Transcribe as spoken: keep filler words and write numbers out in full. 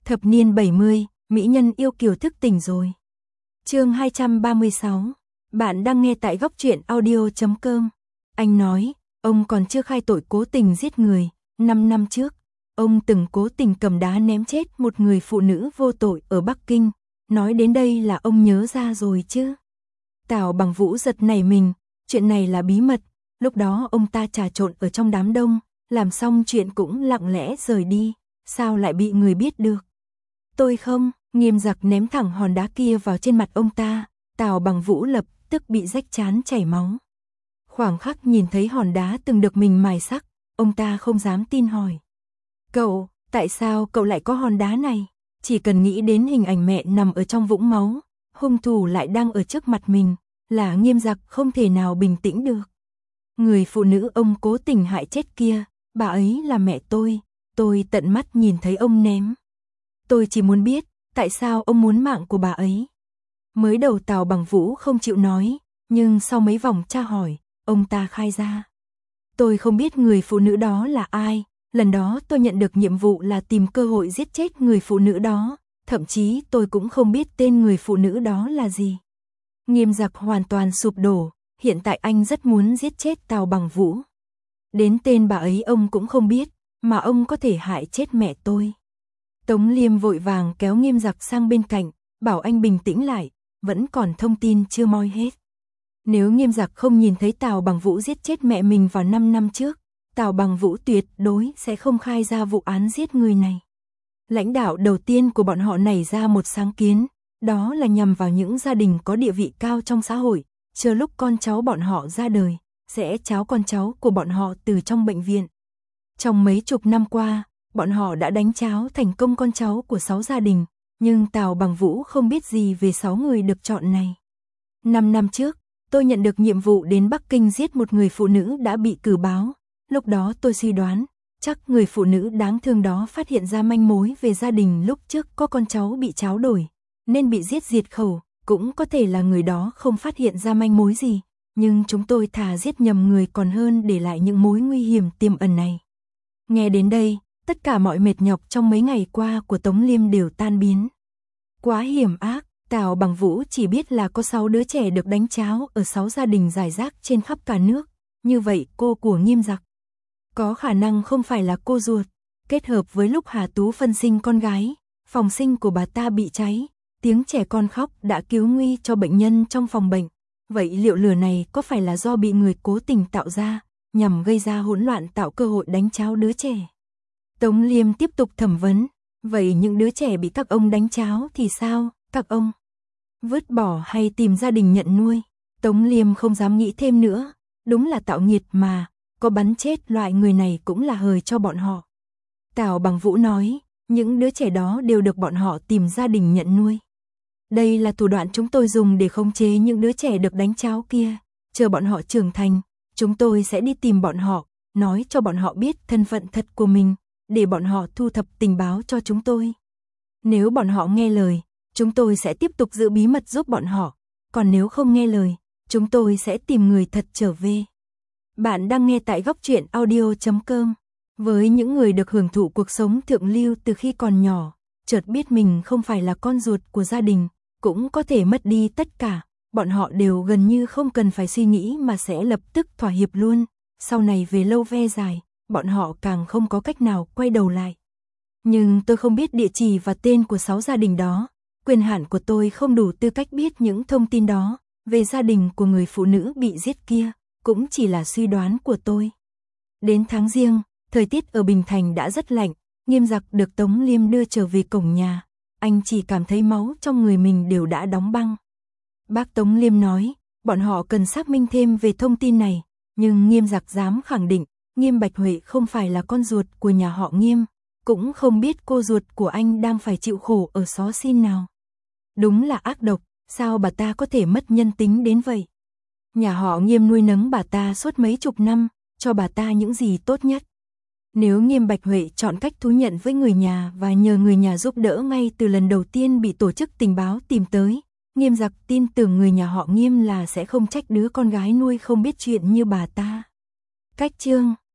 Thập niên bảy mươi, mỹ nhân yêu kiều thức tỉnh rồi. Chương hai trăm ba mươi sáu. Bạn đang nghe tại góc truyện audio chấm com. Anh nói, ông còn chưa khai tội cố tình giết người. Năm năm trước, ông từng cố tình cầm đá ném chết một người phụ nữ vô tội ở Bắc Kinh. Nói đến đây là ông nhớ ra rồi chứ. Tào Bằng Vũ giật nảy mình, chuyện này là bí mật. Lúc đó ông ta trà trộn ở trong đám đông, làm xong chuyện cũng lặng lẽ rời đi. Sao lại bị người biết được? Tôi không, Nghiêm Giặc ném thẳng hòn đá kia vào trên mặt ông ta. Tào Bằng Vũ lập tức bị rách trán chảy máu. Khoảng khắc nhìn thấy hòn đá từng được mình mài sắc, ông ta không dám tin hỏi. Cậu, tại sao cậu lại có hòn đá này? Chỉ cần nghĩ đến hình ảnh mẹ nằm ở trong vũng máu, hung thủ lại đang ở trước mặt mình, là Nghiêm Giặc không thể nào bình tĩnh được. Người phụ nữ ông cố tình hại chết kia, bà ấy là mẹ tôi, tôi tận mắt nhìn thấy ông ném. Tôi chỉ muốn biết, tại sao ông muốn mạng của bà ấy? Mới đầu Tào Bằng Vũ không chịu nói, nhưng sau mấy vòng tra hỏi, ông ta khai ra. Tôi không biết người phụ nữ đó là ai, lần đó tôi nhận được nhiệm vụ là tìm cơ hội giết chết người phụ nữ đó, thậm chí tôi cũng không biết tên người phụ nữ đó là gì. Nghiêm Giặc hoàn toàn sụp đổ, hiện tại anh rất muốn giết chết Tào Bằng Vũ. Đến tên bà ấy ông cũng không biết, mà ông có thể hại chết mẹ tôi. Tống Liêm vội vàng kéo Nghiêm Giặc sang bên cạnh, bảo anh bình tĩnh lại, vẫn còn thông tin chưa moi hết. Nếu Nghiêm Giặc không nhìn thấy Tào Bằng Vũ giết chết mẹ mình vào năm năm trước, Tào Bằng Vũ tuyệt đối sẽ không khai ra vụ án giết người này. Lãnh đạo đầu tiên của bọn họ nảy ra một sáng kiến, đó là nhằm vào những gia đình có địa vị cao trong xã hội, chờ lúc con cháu bọn họ ra đời, sẽ tráo con cháu của bọn họ từ trong bệnh viện. Trong mấy chục năm qua, bọn họ đã đánh tráo thành công con cháu của sáu gia đình, nhưng Tào Bằng Vũ không biết gì về sáu người được chọn này. Năm năm trước, tôi nhận được nhiệm vụ đến Bắc Kinh giết một người phụ nữ đã bị cử báo. Lúc đó tôi suy đoán, chắc người phụ nữ đáng thương đó phát hiện ra manh mối về gia đình lúc trước có con cháu bị tráo đổi, nên bị giết diệt khẩu. Cũng có thể là người đó không phát hiện ra manh mối gì, nhưng chúng tôi thà giết nhầm người còn hơn để lại những mối nguy hiểm tiềm ẩn này. Nghe đến đây, tất cả mọi mệt nhọc trong mấy ngày qua của Tống Liêm đều tan biến. Quá hiểm ác, Tào Bằng Vũ chỉ biết là có sáu đứa trẻ được đánh tráo ở sáu gia đình rải rác trên khắp cả nước. Như vậy cô của Nghiêm Giặc có khả năng không phải là cô ruột. Kết hợp với lúc Hà Tú phân sinh con gái, phòng sinh của bà ta bị cháy, tiếng trẻ con khóc đã cứu nguy cho bệnh nhân trong phòng bệnh. Vậy liệu lửa này có phải là do bị người cố tình tạo ra, nhằm gây ra hỗn loạn tạo cơ hội đánh tráo đứa trẻ? Tống Liêm tiếp tục thẩm vấn. Vậy những đứa trẻ bị các ông đánh tráo thì sao? Các ông vứt bỏ hay tìm gia đình nhận nuôi? Tống Liêm không dám nghĩ thêm nữa. Đúng là tạo nghiệt mà, có bắn chết loại người này cũng là hời cho bọn họ. Tào Bằng Vũ nói, những đứa trẻ đó đều được bọn họ tìm gia đình nhận nuôi. Đây là thủ đoạn chúng tôi dùng để khống chế những đứa trẻ được đánh tráo kia. Chờ bọn họ trưởng thành, chúng tôi sẽ đi tìm bọn họ, nói cho bọn họ biết thân phận thật của mình, để bọn họ thu thập tình báo cho chúng tôi. Nếu bọn họ nghe lời, chúng tôi sẽ tiếp tục giữ bí mật giúp bọn họ. Còn nếu không nghe lời, chúng tôi sẽ tìm người thật trở về. Bạn đang nghe tại góc truyện audio chấm com. Với những người được hưởng thụ cuộc sống thượng lưu từ khi còn nhỏ, chợt biết mình không phải là con ruột của gia đình, cũng có thể mất đi tất cả, bọn họ đều gần như không cần phải suy nghĩ mà sẽ lập tức thỏa hiệp luôn. Sau này về lâu ve dài, bọn họ càng không có cách nào quay đầu lại. Nhưng tôi không biết địa chỉ và tên của sáu gia đình đó, quyền hạn của tôi không đủ tư cách biết những thông tin đó. Về gia đình của người phụ nữ bị giết kia, cũng chỉ là suy đoán của tôi. Đến tháng Giêng, thời tiết ở Bình Thành đã rất lạnh, Nghiêm Giặc được Tống Liêm đưa trở về cổng nhà. Anh chỉ cảm thấy máu trong người mình đều đã đóng băng. Bác Tống Liêm nói, bọn họ cần xác minh thêm về thông tin này, nhưng Nghiêm Giặc dám khẳng định, Nghiêm Bạch Huệ không phải là con ruột của nhà họ Nghiêm, cũng không biết cô ruột của anh đang phải chịu khổ ở xó xin nào. Đúng là ác độc, sao bà ta có thể mất nhân tính đến vậy? Nhà họ Nghiêm nuôi nấng bà ta suốt mấy chục năm, cho bà ta những gì tốt nhất. Nếu Nghiêm Bạch Huệ chọn cách thú nhận với người nhà và nhờ người nhà giúp đỡ ngay từ lần đầu tiên bị tổ chức tình báo tìm tới, Nghiêm Giặc tin tưởng người nhà họ Nghiêm là sẽ không trách đứa con gái nuôi không biết chuyện như bà ta. Cách chương